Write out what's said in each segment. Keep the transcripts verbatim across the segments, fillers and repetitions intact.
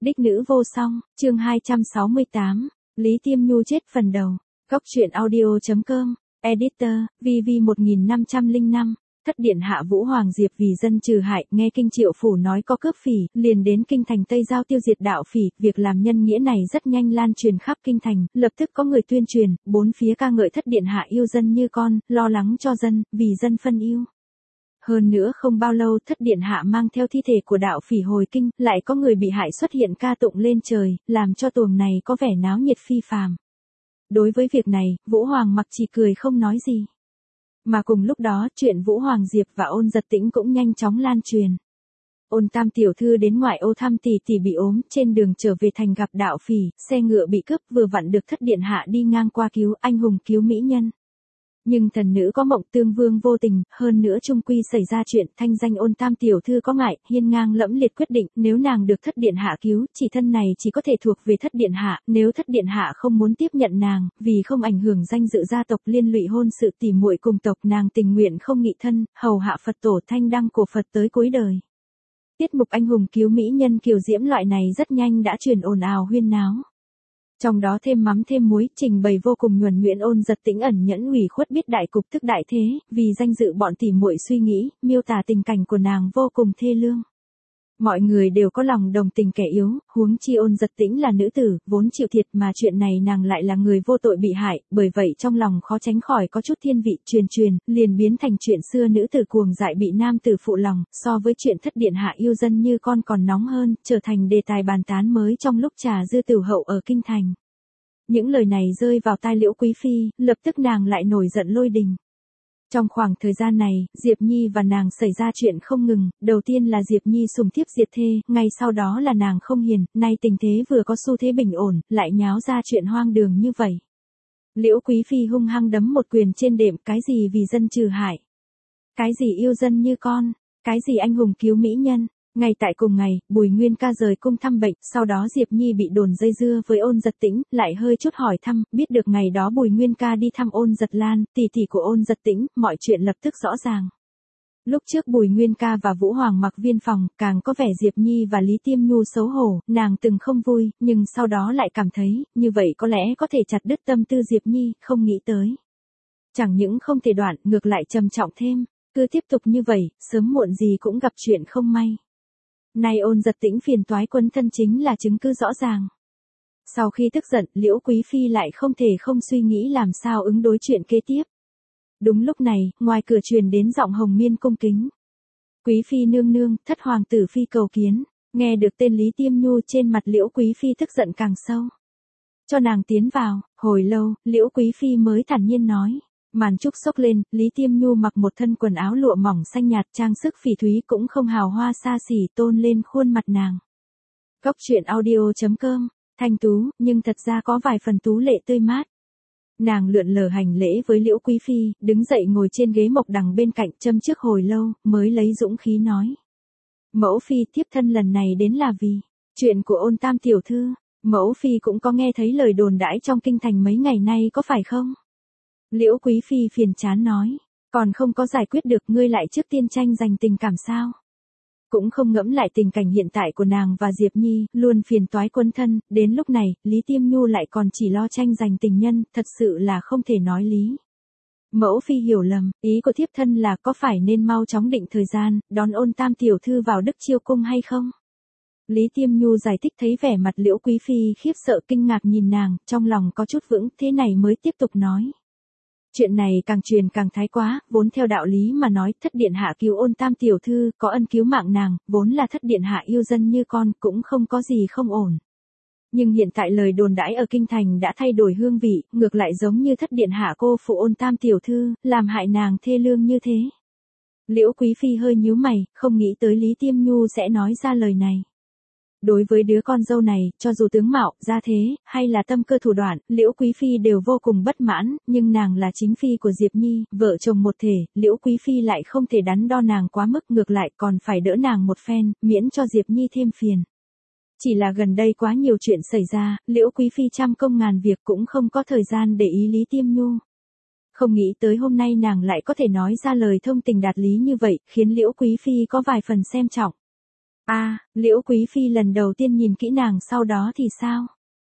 Đích nữ vô song, chương hai trăm sáu mươi tám, Lý Tiêm Nhu chết phần đầu. Góc truyện audio.com, Editor, vê vê một nghìn năm trăm lẻ năm, thất điện hạ Vũ Hoàng Diệp vì dân trừ hại, nghe kinh Triệu phủ nói có cướp phỉ, liền đến kinh thành Tây Giao tiêu diệt đạo phỉ, việc làm nhân nghĩa này rất nhanh lan truyền khắp kinh thành, lập tức có người tuyên truyền, bốn phía ca ngợi thất điện hạ yêu dân như con, lo lắng cho dân, vì dân phân yêu. Hơn nữa không bao lâu thất điện hạ mang theo thi thể của đạo phỉ hồi kinh, lại có người bị hại xuất hiện ca tụng lên trời, làm cho tuồng này có vẻ náo nhiệt phi phàm. Đối với việc này, Vũ Hoàng mặc chỉ cười không nói gì. Mà cùng lúc đó, chuyện Vũ Hoàng Diệp và Ôn Giật Tĩnh cũng nhanh chóng lan truyền. Ôn Tam tiểu thư đến ngoại ô thăm tỷ tỷ bị ốm, trên đường trở về thành gặp đạo phỉ, xe ngựa bị cướp, vừa vặn được thất điện hạ đi ngang qua cứu, anh hùng cứu mỹ nhân. Nhưng thần nữ có mộng tương vương vô tình, hơn nữa chung quy xảy ra chuyện, thanh danh Ôn Tam tiểu thư có ngại, hiên ngang lẫm liệt quyết định, nếu nàng được thất điện hạ cứu, chỉ thân này chỉ có thể thuộc về thất điện hạ, nếu thất điện hạ không muốn tiếp nhận nàng, vì không ảnh hưởng danh dự gia tộc liên lụy hôn sự tỉ muội cùng tộc, nàng tình nguyện không nghị thân, hầu hạ Phật tổ thanh đăng cổ Phật tới cuối đời. Tiết mục anh hùng cứu mỹ nhân kiều diễm loại này rất nhanh đã truyền ồn ào huyên náo. Trong đó thêm mắm thêm muối, trình bày vô cùng nhuần nhuyễn. Ôn Giật Tĩnh ẩn nhẫn ủy khuất biết đại cục tức đại thế, vì danh dự bọn tỉ muội suy nghĩ, miêu tả tình cảnh của nàng vô cùng thê lương. Mọi người đều có lòng đồng tình kẻ yếu, huống chi Ôn Giật Tĩnh là nữ tử, vốn chịu thiệt mà chuyện này nàng lại là người vô tội bị hại, bởi vậy trong lòng khó tránh khỏi có chút thiên vị, truyền truyền, liền biến thành chuyện xưa nữ tử cuồng dại bị nam tử phụ lòng, so với chuyện thất điện hạ yêu dân như con còn nóng hơn, trở thành đề tài bàn tán mới trong lúc trà dư tửu hậu ở kinh thành. Những lời này rơi vào tai Liễu Quý phi, lập tức nàng lại nổi giận lôi đình. Trong khoảng thời gian này, Diệp Nhi và nàng xảy ra chuyện không ngừng, đầu tiên là Diệp Nhi sủng thiếp diệt thê, ngay sau đó là nàng không hiền, nay tình thế vừa có xu thế bình ổn, lại nháo ra chuyện hoang đường như vậy. Liễu Quý phi hung hăng đấm một quyền trên đệm, cái gì vì dân trừ hại, cái gì yêu dân như con, cái gì anh hùng cứu mỹ nhân. Ngay tại cùng ngày, Bùi Nguyên ca rời cung thăm bệnh, sau đó Diệp Nhi bị đồn dây dưa với Ôn Giật Tĩnh, lại hơi chút hỏi thăm, biết được ngày đó Bùi Nguyên ca đi thăm Ôn Giật Lan, tỷ tỷ của Ôn Giật Tĩnh, mọi chuyện lập tức rõ ràng. Lúc trước Bùi Nguyên ca và Vũ Hoàng mặc viên phòng, càng có vẻ Diệp Nhi và Lý Tiêm Nhu xấu hổ, nàng từng không vui, nhưng sau đó lại cảm thấy, như vậy có lẽ có thể chặt đứt tâm tư Diệp Nhi, không nghĩ tới. Chẳng những không thể đoạn, ngược lại trầm trọng thêm, cứ tiếp tục như vậy, sớm muộn gì cũng gặp chuyện không may. Nay Ôn Giật Tĩnh phiền toái quân thân chính là chứng cứ rõ ràng. Sau khi tức giận, Liễu Quý phi lại không thể không suy nghĩ làm sao ứng đối chuyện kế tiếp. Đúng lúc này, ngoài cửa truyền đến giọng hồng miên cung kính. Quý phi nương nương, thất hoàng tử phi cầu kiến. Nghe được tên Lý Tiêm Nhu, trên mặt Liễu Quý phi tức giận càng sâu. Cho nàng tiến vào. Hồi lâu, Liễu Quý phi mới thản nhiên nói. Màn trúc xốc lên, Lý Tiêm Nhu mặc một thân quần áo lụa mỏng xanh nhạt, trang sức phỉ thúy cũng không hào hoa xa xỉ, tôn lên khuôn mặt nàng. Góc truyện audio.com, thanh tú, nhưng thật ra có vài phần tú lệ tươi mát. Nàng lượn lờ hành lễ với Liễu Quý phi, đứng dậy ngồi trên ghế mộc đằng bên cạnh, châm trước hồi lâu, mới lấy dũng khí nói. Mẫu phi, thiếp thân lần này đến là vì chuyện của Ôn Tam tiểu thư. Mẫu phi cũng có nghe thấy lời đồn đãi trong kinh thành mấy ngày nay có phải không? Liễu Quý phi phiền chán nói, còn không có giải quyết được, ngươi lại trước tiên tranh giành tình cảm sao? Cũng không ngẫm lại tình cảnh hiện tại của nàng và Diệp Nhi, luôn phiền toái quân thân, đến lúc này, Lý Tiêm Nhu lại còn chỉ lo tranh giành tình nhân, thật sự là không thể nói lý. Mẫu phi hiểu lầm, ý của thiếp thân là có phải nên mau chóng định thời gian, đón Ôn Tam tiểu thư vào Đức Chiêu cung hay không? Lý Tiêm Nhu giải thích, thấy vẻ mặt Liễu Quý phi khiếp sợ kinh ngạc nhìn nàng, trong lòng có chút vững, thế này mới tiếp tục nói. Chuyện này càng truyền càng thái quá, vốn theo đạo lý mà nói, thất điện hạ cứu Ôn Tam tiểu thư, có ân cứu mạng nàng, vốn là thất điện hạ yêu dân như con, cũng không có gì không ổn. Nhưng hiện tại lời đồn đãi ở kinh thành đã thay đổi hương vị, ngược lại giống như thất điện hạ cô phụ Ôn Tam tiểu thư, làm hại nàng thê lương như thế. Liễu Quý phi hơi nhíu mày, không nghĩ tới Lý Tiêm Nhu sẽ nói ra lời này. Đối với đứa con dâu này, cho dù tướng mạo, gia thế, hay là tâm cơ thủ đoạn, Liễu Quý phi đều vô cùng bất mãn, nhưng nàng là chính phi của Diệp Nhi, vợ chồng một thể, Liễu Quý phi lại không thể đắn đo nàng quá mức, ngược lại còn phải đỡ nàng một phen, miễn cho Diệp Nhi thêm phiền. Chỉ là gần đây quá nhiều chuyện xảy ra, Liễu Quý phi trăm công ngàn việc cũng không có thời gian để ý Lý Tiêm Nhu. Không nghĩ tới hôm nay nàng lại có thể nói ra lời thông tình đạt lý như vậy, khiến Liễu Quý phi có vài phần xem trọng. À, Liễu Quý Phi lần đầu tiên nhìn kỹ nàng sau đó thì sao?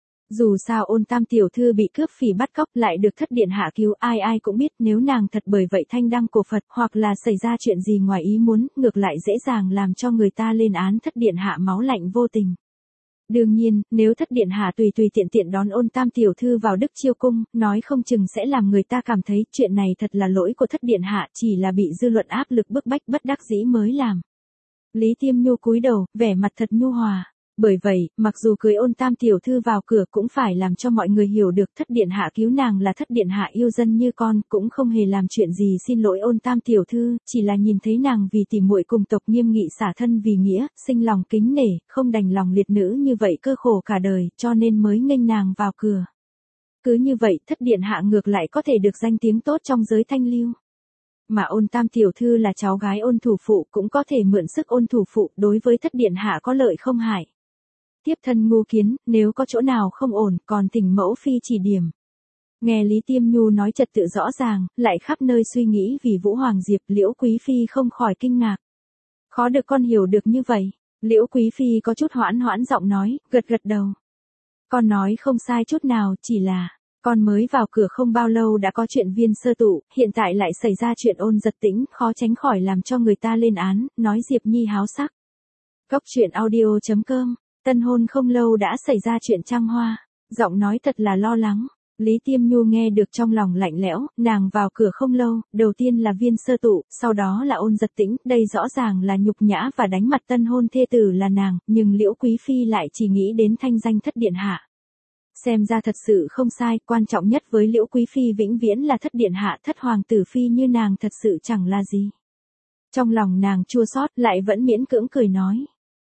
Dù sao Ôn Tam tiểu thư bị cướp phỉ bắt cóc lại được thất điện hạ cứu, ai ai cũng biết nếu nàng thật bởi vậy thanh đăng cổ Phật hoặc là xảy ra chuyện gì ngoài ý muốn, ngược lại dễ dàng làm cho người ta lên án thất điện hạ máu lạnh vô tình. Đương nhiên, nếu thất điện hạ tùy tùy tiện tiện đón Ôn Tam tiểu thư vào Đức Chiêu cung, nói không chừng sẽ làm người ta cảm thấy chuyện này thật là lỗi của thất điện hạ, chỉ là bị dư luận áp lực bức bách bất đắc dĩ mới làm. Lý Tiêm Nhu cúi đầu, vẻ mặt thật nhu hòa. Bởi vậy, mặc dù cưới Ôn Tam tiểu thư vào cửa cũng phải làm cho mọi người hiểu được thất điện hạ cứu nàng là thất điện hạ yêu dân như con, cũng không hề làm chuyện gì xin lỗi Ôn Tam tiểu thư, chỉ là nhìn thấy nàng vì tỉ muội cùng tộc nghiêm nghị xả thân vì nghĩa, sinh lòng kính nể, không đành lòng liệt nữ như vậy cơ khổ cả đời, cho nên mới nghênh nàng vào cửa. Cứ như vậy, thất điện hạ ngược lại có thể được danh tiếng tốt trong giới thanh lưu. Mà Ôn Tam tiểu thư là cháu gái Ôn thủ phụ cũng có thể mượn sức Ôn thủ phụ, đối với thất điện hạ có lợi không hại. Tiếp thân Ngô Kiến, nếu có chỗ nào không ổn, còn thỉnh mẫu phi chỉ điểm. Nghe Lý Tiêm Nhu nói trật tự rõ ràng, lại khắp nơi suy nghĩ vì Vũ Hoàng Diệp, Liễu Quý Phi không khỏi kinh ngạc. Khó được con hiểu được như vậy. Liễu Quý Phi có chút hoãn hoãn giọng nói, gật gật đầu. Con nói không sai chút nào, chỉ là, con mới vào cửa không bao lâu đã có chuyện Viên Sơ Tụ, hiện tại lại xảy ra chuyện Ôn Giật Tĩnh, khó tránh khỏi làm cho người ta lên án, nói Diệp Nhi háo sắc. Cốc truyện audio chấm com. Tân hôn không lâu đã xảy ra chuyện trăng hoa, giọng nói thật là lo lắng. Lý Tiêm Nhu nghe được trong lòng lạnh lẽo, nàng vào cửa không lâu, đầu tiên là Viên Sơ Tụ, sau đó là Ôn Giật Tĩnh, đây rõ ràng là nhục nhã và đánh mặt tân hôn thê tử là nàng, nhưng Liễu Quý Phi lại chỉ nghĩ đến thanh danh thất điện hạ. Xem ra thật sự không sai, quan trọng nhất với Liễu Quý Phi vĩnh viễn là thất điện hạ, thất hoàng tử phi như nàng thật sự chẳng là gì. Trong lòng nàng chua xót lại vẫn miễn cưỡng cười nói.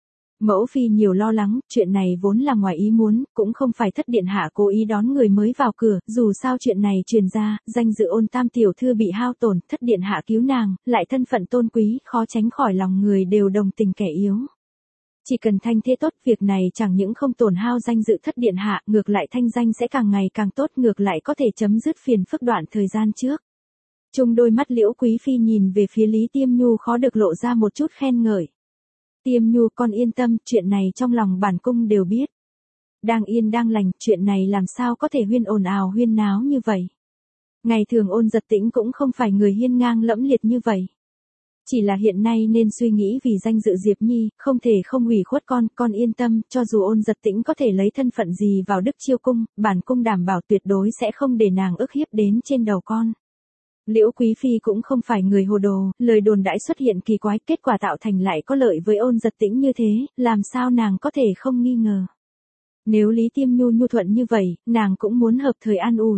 Mẫu phi nhiều lo lắng, chuyện này vốn là ngoài ý muốn, cũng không phải thất điện hạ cố ý đón người mới vào cửa, dù sao chuyện này truyền ra, danh dự Ôn Tam tiểu thư bị hao tổn, thất điện hạ cứu nàng, lại thân phận tôn quý, khó tránh khỏi lòng người đều đồng tình kẻ yếu. Chỉ cần thanh thế tốt, việc này chẳng những không tổn hao danh dự thất điện hạ, ngược lại thanh danh sẽ càng ngày càng tốt, ngược lại có thể chấm dứt phiền phức đoạn thời gian trước. Chung đôi mắt Liễu Quý Phi nhìn về phía Lý Tiêm Nhu khó được lộ ra một chút khen ngợi. Tiêm Nhu con yên tâm, chuyện này trong lòng bản cung đều biết. Đang yên đang lành, chuyện này làm sao có thể huyên ồn ào huyên náo như vậy. Ngày thường Ôn Giật Tĩnh cũng không phải người hiên ngang lẫm liệt như vậy. Chỉ là hiện nay nên suy nghĩ vì danh dự Diệp Nhi, không thể không hủy khuất con, con yên tâm, cho dù Ôn Giật Tĩnh có thể lấy thân phận gì vào Đức Chiêu cung, bản cung đảm bảo tuyệt đối sẽ không để nàng ức hiếp đến trên đầu con. Liễu Quý Phi cũng không phải người hồ đồ, lời đồn đãi xuất hiện kỳ quái, kết quả tạo thành lại có lợi với Ôn Giật Tĩnh như thế, làm sao nàng có thể không nghi ngờ. Nếu Lý Tiêm Nhu nhu thuận như vậy, nàng cũng muốn hợp thời an ủi.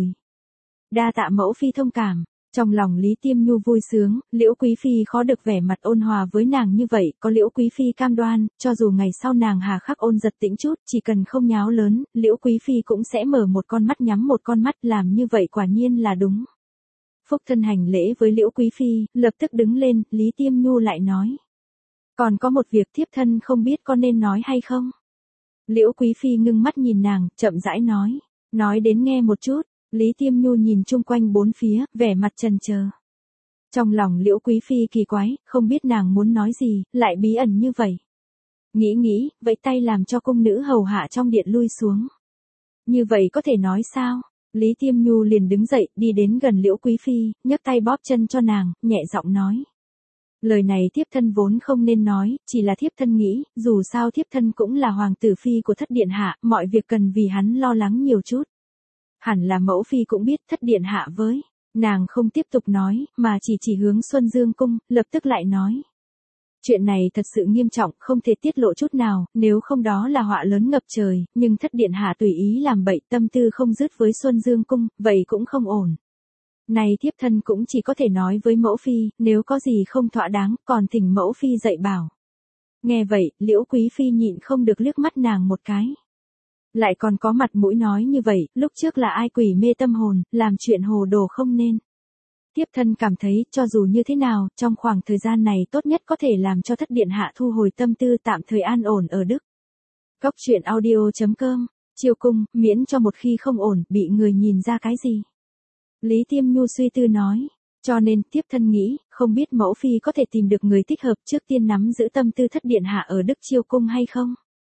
Đa tạ mẫu phi thông cảm. Trong lòng Lý Tiêm Nhu vui sướng, Liễu Quý Phi khó được vẻ mặt ôn hòa với nàng như vậy, có Liễu Quý Phi cam đoan, cho dù ngày sau nàng hà khắc Ôn Giật Tĩnh chút, chỉ cần không nháo lớn, Liễu Quý Phi cũng sẽ mở một con mắt nhắm một con mắt, làm như vậy quả nhiên là đúng. Phúc thân hành lễ với Liễu Quý Phi, lập tức đứng lên, Lý Tiêm Nhu lại nói. Còn có một việc thiếp thân không biết có nên nói hay không? Liễu Quý Phi ngưng mắt nhìn nàng, chậm rãi nói. Nói đến nghe một chút. Lý Tiêm Nhu nhìn chung quanh bốn phía, vẻ mặt chần chờ. Trong lòng Liễu Quý Phi kỳ quái, không biết nàng muốn nói gì, lại bí ẩn như vậy. Nghĩ nghĩ, vẫy tay làm cho cung nữ hầu hạ trong điện lui xuống. Như vậy có thể nói sao? Lý Tiêm Nhu liền đứng dậy, đi đến gần Liễu Quý Phi, nhấc tay bóp chân cho nàng, nhẹ giọng nói. Lời này thiếp thân vốn không nên nói, chỉ là thiếp thân nghĩ, dù sao thiếp thân cũng là hoàng tử phi của thất điện hạ, mọi việc cần vì hắn lo lắng nhiều chút. Hẳn là mẫu phi cũng biết thất điện hạ với. Nàng không tiếp tục nói, mà chỉ chỉ hướng Xuân Dương cung, lập tức lại nói. Chuyện này thật sự nghiêm trọng, không thể tiết lộ chút nào, nếu không đó là họa lớn ngập trời, nhưng thất điện hạ tùy ý làm bậy, tâm tư không dứt với Xuân Dương cung, vậy cũng không ổn. Này thiếp thân cũng chỉ có thể nói với mẫu phi, nếu có gì không thỏa đáng, còn thỉnh mẫu phi dạy bảo. Nghe vậy, Liễu Quý Phi nhịn không được liếc mắt nàng một cái. Lại còn có mặt mũi nói như vậy, lúc trước là ai quỷ mê tâm hồn, làm chuyện hồ đồ không nên. Tiếp thân cảm thấy, cho dù như thế nào, trong khoảng thời gian này tốt nhất có thể làm cho thất điện hạ thu hồi tâm tư tạm thời an ổn ở Đức. Cốc truyện audio chấm com, Chiêu cung, miễn cho một khi không ổn, bị người nhìn ra cái gì. Lý Tiêm Nhu suy tư nói, Cho nên, thiếp thân nghĩ, không biết mẫu phi có thể tìm được người thích hợp trước tiên nắm giữ tâm tư thất điện hạ ở Đức Chiêu Cung hay không?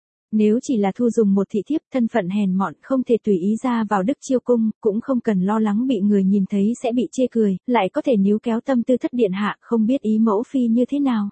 Nếu chỉ là thu dùng một thị thiếp thân phận hèn mọn không thể tùy ý ra vào Đức Chiêu Cung, cũng không cần lo lắng bị người nhìn thấy sẽ bị chê cười, lại có thể níu kéo tâm tư thất điện hạ, không biết ý mẫu phi như thế nào.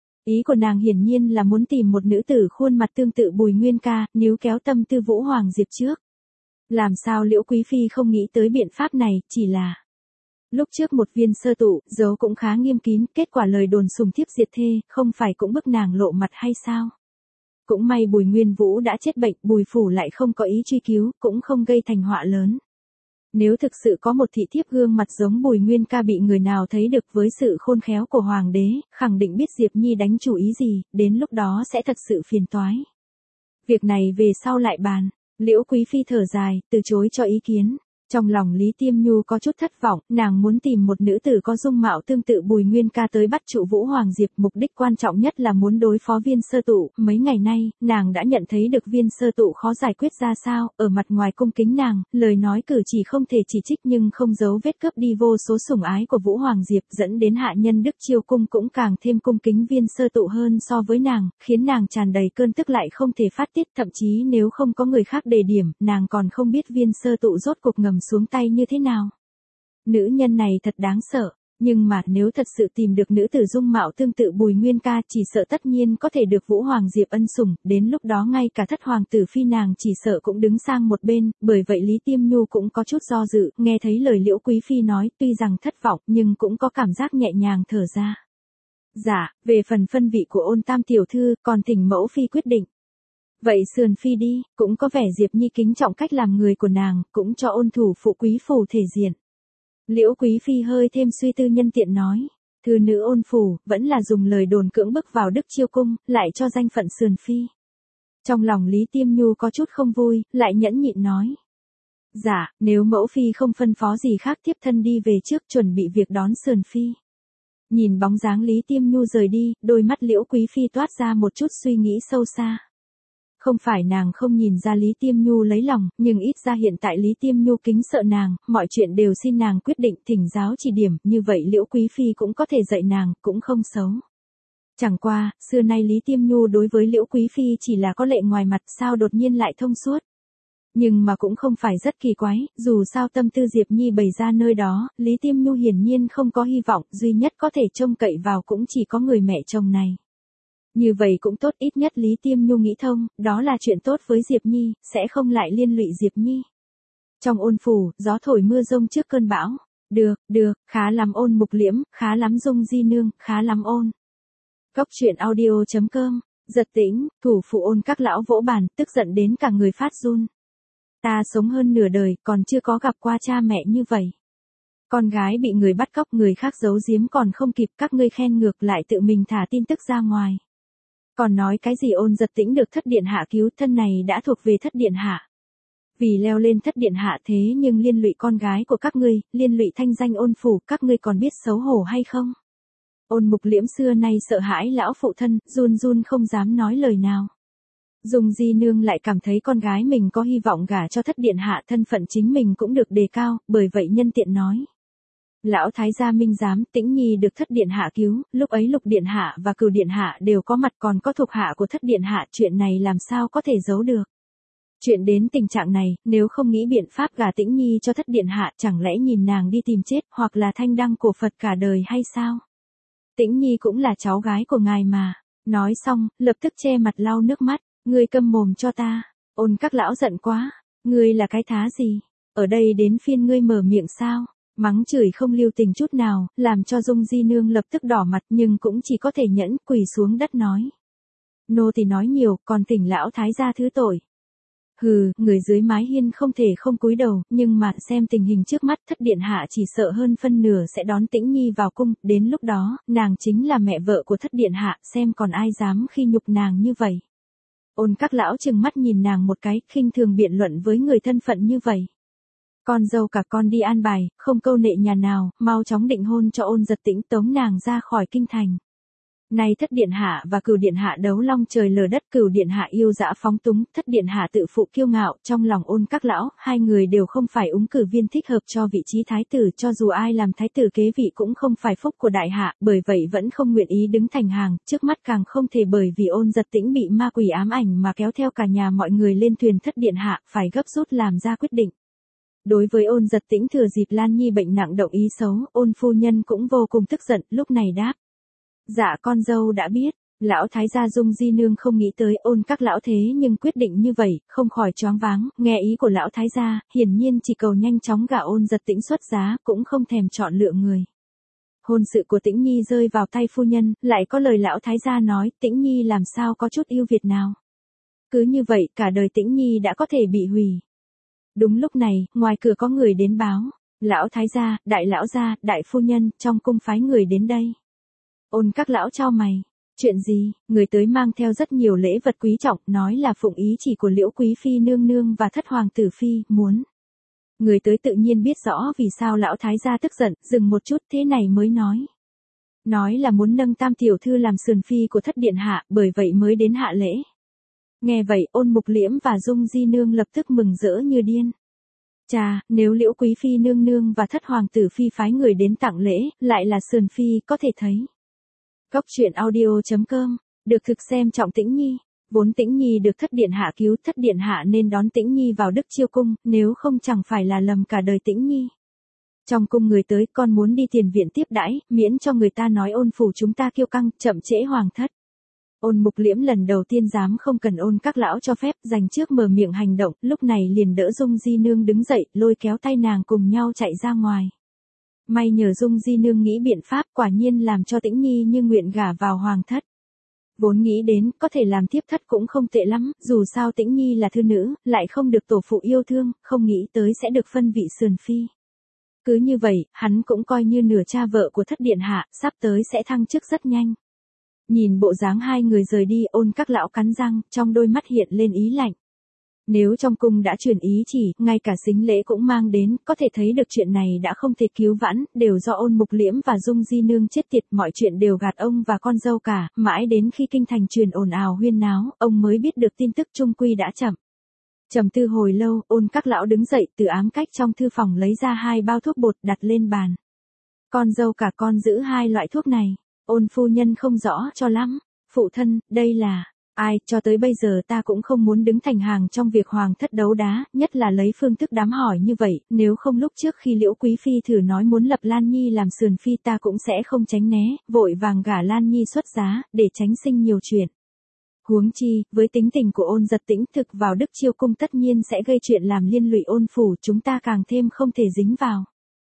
Ý của nàng hiển nhiên là muốn tìm một nữ tử khuôn mặt tương tự Bùi Nguyên Ca, níu kéo tâm tư Vũ Hoàng Diệp trước. Làm sao Liễu Quý Phi không nghĩ tới biện pháp này, chỉ là... Lúc trước một viên sơ tụ, giấu cũng khá nghiêm kín, kết quả lời đồn sùng thiếp diệt thê, không phải cũng bức nàng lộ mặt hay sao? Cũng may Bùi Nguyên Vũ đã chết bệnh, Bùi Phủ lại không có ý truy cứu, cũng không gây thành họa lớn. Nếu thực sự có một thị thiếp gương mặt giống Bùi Nguyên Ca bị người nào thấy được với sự khôn khéo của Hoàng đế, khẳng định biết Diệp Nhi đánh chủ ý gì, đến lúc đó sẽ thật sự phiền toái. Việc này về sau lại bàn, Liễu Quý Phi thở dài, từ chối cho ý kiến. Trong lòng Lý Tiêm Nhu có chút thất vọng, nàng muốn tìm một nữ tử có dung mạo tương tự Bùi Nguyên Ca tới bắt trụ Vũ Hoàng Diệp, mục đích quan trọng nhất là muốn đối phó viên sơ tụ. Mấy ngày nay, nàng đã nhận thấy được viên sơ tụ khó giải quyết ra sao, ở mặt ngoài cung kính nàng, lời nói cử chỉ không thể chỉ trích nhưng không giấu vết cướp đi vô số sủng ái của Vũ Hoàng Diệp, dẫn đến hạ nhân Đức Chiêu Cung cũng càng thêm cung kính viên sơ tụ hơn so với nàng, khiến nàng tràn đầy cơn tức lại không thể phát tiết, thậm chí nếu không có người khác đề điểm, nàng còn không biết viên sơ tụ rốt cuộc ngầm xuống tay như thế nào. Nữ nhân này thật đáng sợ, nhưng mà nếu thật sự tìm được nữ tử dung mạo tương tự Bùi Nguyên Ca chỉ sợ tất nhiên có thể được Vũ Hoàng Diệp ân sủng, đến lúc đó ngay cả thất hoàng tử phi nàng chỉ sợ cũng đứng sang một bên, bởi vậy Lý Tiêm Nhu cũng có chút do dự, nghe thấy lời Liễu Quý Phi nói tuy rằng thất vọng nhưng cũng có cảm giác nhẹ nhàng thở ra. Dạ, về phần phân vị của Ôn Tam tiểu thư còn thỉnh mẫu phi quyết định. Vậy sườn phi đi, cũng có vẻ Diệp Nhi kính trọng cách làm người của nàng, cũng cho ôn thủ phụ quý phủ thể diện. Liễu Quý Phi hơi thêm suy tư nhân tiện nói, thư nữ ôn phủ, vẫn là dùng lời đồn cưỡng bức vào Đức Chiêu Cung, lại cho danh phận sườn phi. Trong lòng Lý Tiêm Nhu có chút không vui, lại nhẫn nhịn nói. Dạ, nếu mẫu phi không phân phó gì khác tiếp thân đi về trước chuẩn bị việc đón sườn phi. Nhìn bóng dáng Lý Tiêm Nhu rời đi, đôi mắt Liễu Quý Phi toát ra một chút suy nghĩ sâu xa. Không phải nàng không nhìn ra Lý Tiêm Nhu lấy lòng, nhưng ít ra hiện tại Lý Tiêm Nhu kính sợ nàng, mọi chuyện đều xin nàng quyết định, thỉnh giáo chỉ điểm, như vậy Liễu Quý Phi cũng có thể dạy nàng, cũng không xấu. Chẳng qua, xưa nay Lý Tiêm Nhu đối với Liễu Quý Phi chỉ là có lệ ngoài mặt, sao đột nhiên lại thông suốt. Nhưng mà cũng không phải rất kỳ quái, dù sao tâm tư Diệp Nhi bày ra nơi đó, Lý Tiêm Nhu hiển nhiên không có hy vọng, duy nhất có thể trông cậy vào cũng chỉ có người mẹ chồng này. Như vậy cũng tốt, ít nhất Lý Tiêm Nhu nghĩ thông, đó là chuyện tốt với Diệp Nhi, sẽ không lại liên lụy Diệp Nhi. Trong ôn phủ, gió thổi mưa rông trước cơn bão. Được, được, khá lắm ôn mục liễm, khá lắm dung di nương, khá lắm ôn. Cốc truyện audio chấm com, giật tĩnh, thủ phụ ôn các lão vỗ bàn, tức giận đến cả người phát run. Ta sống hơn nửa đời, còn chưa có gặp qua cha mẹ như vậy. Con gái bị người bắt cóc, người khác giấu giếm còn không kịp, các ngươi khen ngược lại tự mình thả tin tức ra ngoài. Còn nói cái gì ôn giật tĩnh được thất điện hạ cứu, thân này đã thuộc về thất điện hạ. Vì leo lên thất điện hạ thế nhưng liên lụy con gái của các ngươi, liên lụy thanh danh ôn phủ, các ngươi còn biết xấu hổ hay không? Ôn mục liễm xưa nay sợ hãi lão phụ thân, run run không dám nói lời nào. Dung di nương lại cảm thấy con gái mình có hy vọng gả cho thất điện hạ, thân phận chính mình cũng được đề cao, bởi vậy nhân tiện nói. Lão thái gia minh giám, Tĩnh Nhi được thất điện hạ cứu, lúc ấy lục điện hạ và cửu điện hạ đều có mặt, còn có thuộc hạ của thất điện hạ, chuyện này làm sao có thể giấu được. Chuyện đến tình trạng này, nếu không nghĩ biện pháp gả Tĩnh Nhi cho thất điện hạ, chẳng lẽ nhìn nàng đi tìm chết, hoặc là thanh đăng cổ Phật cả đời hay sao? Tĩnh Nhi cũng là cháu gái của ngài mà. Nói xong, lập tức che mặt lau nước mắt, ngươi câm mồm cho ta. Ôn các lão giận quá, ngươi là cái thá gì? Ở đây đến phiên ngươi mở miệng sao? Mắng chửi không lưu tình chút nào, làm cho Dung Di Nương lập tức đỏ mặt, nhưng cũng chỉ có thể nhẫn, quỳ xuống đất nói. Nô tỳ nói nhiều, còn thỉnh lão thái gia thứ tội. Hừ, người dưới mái hiên không thể không cúi đầu, nhưng mà xem tình hình trước mắt, thất điện hạ chỉ sợ hơn phân nửa sẽ đón Tĩnh Nhi vào cung, đến lúc đó, nàng chính là mẹ vợ của thất điện hạ, xem còn ai dám khi nhục nàng như vậy. Ôn các lão trừng mắt nhìn nàng một cái, khinh thường biện luận với người thân phận như vậy. Con dâu cả con đi an bài, không câu nệ nhà nào, mau chóng định hôn cho Ôn Giật Tĩnh, tống nàng ra khỏi kinh thành. Nay Thất điện hạ và Cửu điện hạ đấu long trời lở đất, Cửu điện hạ yêu dã phóng túng, Thất điện hạ tự phụ kiêu ngạo, trong lòng Ôn Các lão, hai người đều không phải ứng cử viên thích hợp cho vị trí thái tử, cho dù ai làm thái tử kế vị cũng không phải phúc của đại hạ, bởi vậy vẫn không nguyện ý đứng thành hàng, trước mắt càng không thể bởi vì Ôn Giật Tĩnh bị ma quỷ ám ảnh mà kéo theo cả nhà mọi người lên thuyền Thất điện hạ, phải gấp rút làm ra quyết định. Đối với Ôn Giật Tĩnh thừa dịp Lan Nhi bệnh nặng động ý xấu, Ôn phu nhân cũng vô cùng tức giận, lúc này đáp. Dạ con dâu đã biết, lão thái gia Dung Di nương không nghĩ tới Ôn Các lão thế nhưng quyết định như vậy, không khỏi choáng váng, nghe ý của lão thái gia, hiển nhiên chỉ cầu nhanh chóng gả Ôn Giật Tĩnh xuất giá, cũng không thèm chọn lựa người. Hôn sự của Tĩnh Nhi rơi vào tay phu nhân, lại có lời lão thái gia nói, Tĩnh Nhi làm sao có chút yêu Việt nào. Cứ như vậy, cả đời Tĩnh Nhi đã có thể bị hủy. Đúng lúc này, ngoài cửa có người đến báo, lão thái gia, đại lão gia, đại phu nhân, trong cung phái người đến đây. Ôn Các lão chau mày, chuyện gì, người tới mang theo rất nhiều lễ vật quý trọng, nói là phụng ý chỉ của Liễu quý phi nương nương và Thất hoàng tử phi, muốn. Người tới tự nhiên biết rõ vì sao lão thái gia tức giận, dừng một chút thế này mới nói. Nói là muốn nâng tam tiểu thư làm sườn phi của Thất điện hạ, bởi vậy mới đến hạ lễ. Nghe vậy, Ôn Mục Liễm và Dung Di nương lập tức mừng rỡ như điên. Chà, nếu Liễu quý phi nương nương và Thất hoàng tử phi phái người đến tặng lễ, lại là sườn phi, có thể thấy. Cốc truyện audio chấm com, được thực xem trọng Tĩnh Nhi. Vốn Tĩnh Nhi được Thất điện hạ cứu, Thất điện hạ nên đón Tĩnh Nhi vào Đức Chiêu cung, nếu không chẳng phải là lầm cả đời Tĩnh Nhi. Trong cung người tới, con muốn đi tiền viện tiếp đãi, miễn cho người ta nói Ôn phủ chúng ta kiêu căng, chậm trễ hoàng thất. Ôn Mục Liễm lần đầu tiên dám không cần Ôn Các lão cho phép, dành trước mở miệng hành động, lúc này liền đỡ Dung Di nương đứng dậy, lôi kéo tay nàng cùng nhau chạy ra ngoài. May nhờ Dung Di nương nghĩ biện pháp, quả nhiên làm cho Tĩnh Nhi như nguyện gả vào hoàng thất. Vốn nghĩ đến, có thể làm tiếp thất cũng không tệ lắm, dù sao Tĩnh Nhi là thư nữ, lại không được tổ phụ yêu thương, không nghĩ tới sẽ được phân vị sườn phi. Cứ như vậy, hắn cũng coi như nửa cha vợ của Thất điện hạ, sắp tới sẽ thăng chức rất nhanh. Nhìn bộ dáng hai người rời đi, Ôn Các lão cắn răng, trong đôi mắt hiện lên ý lạnh. Nếu trong cung đã truyền ý chỉ, ngay cả sính lễ cũng mang đến, có thể thấy được chuyện này đã không thể cứu vãn, đều do Ôn Mục Liễm và Dung Di nương chết tiệt, mọi chuyện đều gạt ông và con dâu cả, mãi đến khi kinh thành truyền ồn ào huyên náo, ông mới biết được tin tức chung quy đã chậm. Trầm tư hồi lâu, Ôn Các lão đứng dậy, từ ám cách trong thư phòng lấy ra hai bao thuốc bột đặt lên bàn. Con dâu cả con giữ hai loại thuốc này. Ôn phu nhân không rõ cho lắm. Phụ thân, đây là... Ai, cho tới bây giờ ta cũng không muốn đứng thành hàng trong việc hoàng thất đấu đá, nhất là lấy phương thức đám hỏi như vậy, nếu không lúc trước khi Liễu quý phi thử nói muốn lập Lan Nhi làm sườn phi ta cũng sẽ không tránh né, vội vàng gả Lan Nhi xuất giá, để tránh sinh nhiều chuyện. Huống chi, với tính tình của Ôn Giật Tĩnh thực vào Đức Chiêu cung tất nhiên sẽ gây chuyện làm liên lụy Ôn phủ, chúng ta càng thêm không thể dính vào.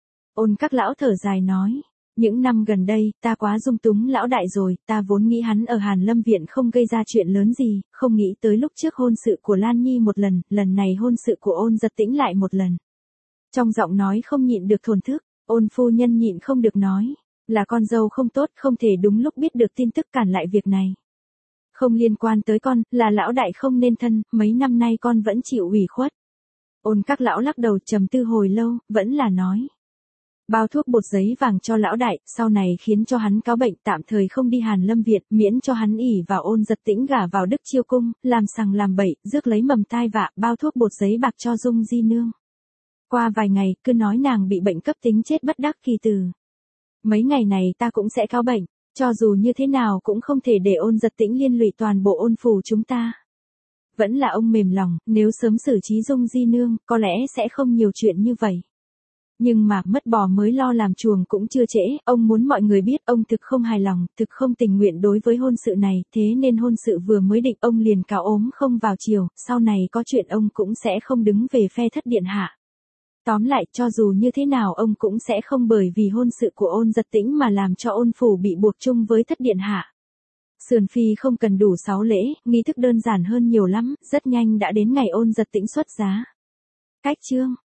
Ôn Các lão thở dài nói. Những năm gần đây, ta quá dung túng lão đại rồi, ta vốn nghĩ hắn ở Hàn Lâm viện không gây ra chuyện lớn gì, không nghĩ tới lúc trước hôn sự của Lan Nhi một lần, lần này hôn sự của Ôn Giật Tĩnh lại một lần. Trong giọng nói không nhịn được thổn thức, Ôn phu nhân nhịn không được nói, là con dâu không tốt, không thể đúng lúc biết được tin tức cản lại việc này. Không liên quan tới con, là lão đại không nên thân, mấy năm nay con vẫn chịu ủy khuất. Ôn Các lão lắc đầu trầm tư hồi lâu, vẫn là nói. Bao thuốc bột giấy vàng cho lão đại, sau này khiến cho hắn cáo bệnh, tạm thời không đi Hàn Lâm viện, miễn cho hắn ỉ vào Ôn Giật Tĩnh gả vào Đức Chiêu cung, làm sằng làm bậy, rước lấy mầm tai vạ, bao thuốc bột giấy bạc cho Dung Di nương. Qua vài ngày, cứ nói nàng bị bệnh cấp tính chết bất đắc kỳ tử. Mấy ngày này ta cũng sẽ cáo bệnh, cho dù như thế nào cũng không thể để Ôn Giật Tĩnh liên lụy toàn bộ Ôn phủ chúng ta. Vẫn là ông mềm lòng, nếu sớm xử trí Dung Di nương, có lẽ sẽ không nhiều chuyện như vậy. Nhưng mà mất bò mới lo làm chuồng cũng chưa trễ, ông muốn mọi người biết ông thực không hài lòng, thực không tình nguyện đối với hôn sự này, thế nên hôn sự vừa mới định ông liền cáo ốm không vào chiều, sau này có chuyện ông cũng sẽ không đứng về phe Thất điện hạ. Tóm lại, cho dù như thế nào ông cũng sẽ không bởi vì hôn sự của Ôn Giật Tĩnh mà làm cho Ôn phủ bị buộc chung với Thất điện hạ. Sườn phi không cần đủ sáu lễ, nghi thức đơn giản hơn nhiều lắm, rất nhanh đã đến ngày Ôn Giật Tĩnh xuất giá. Cách chương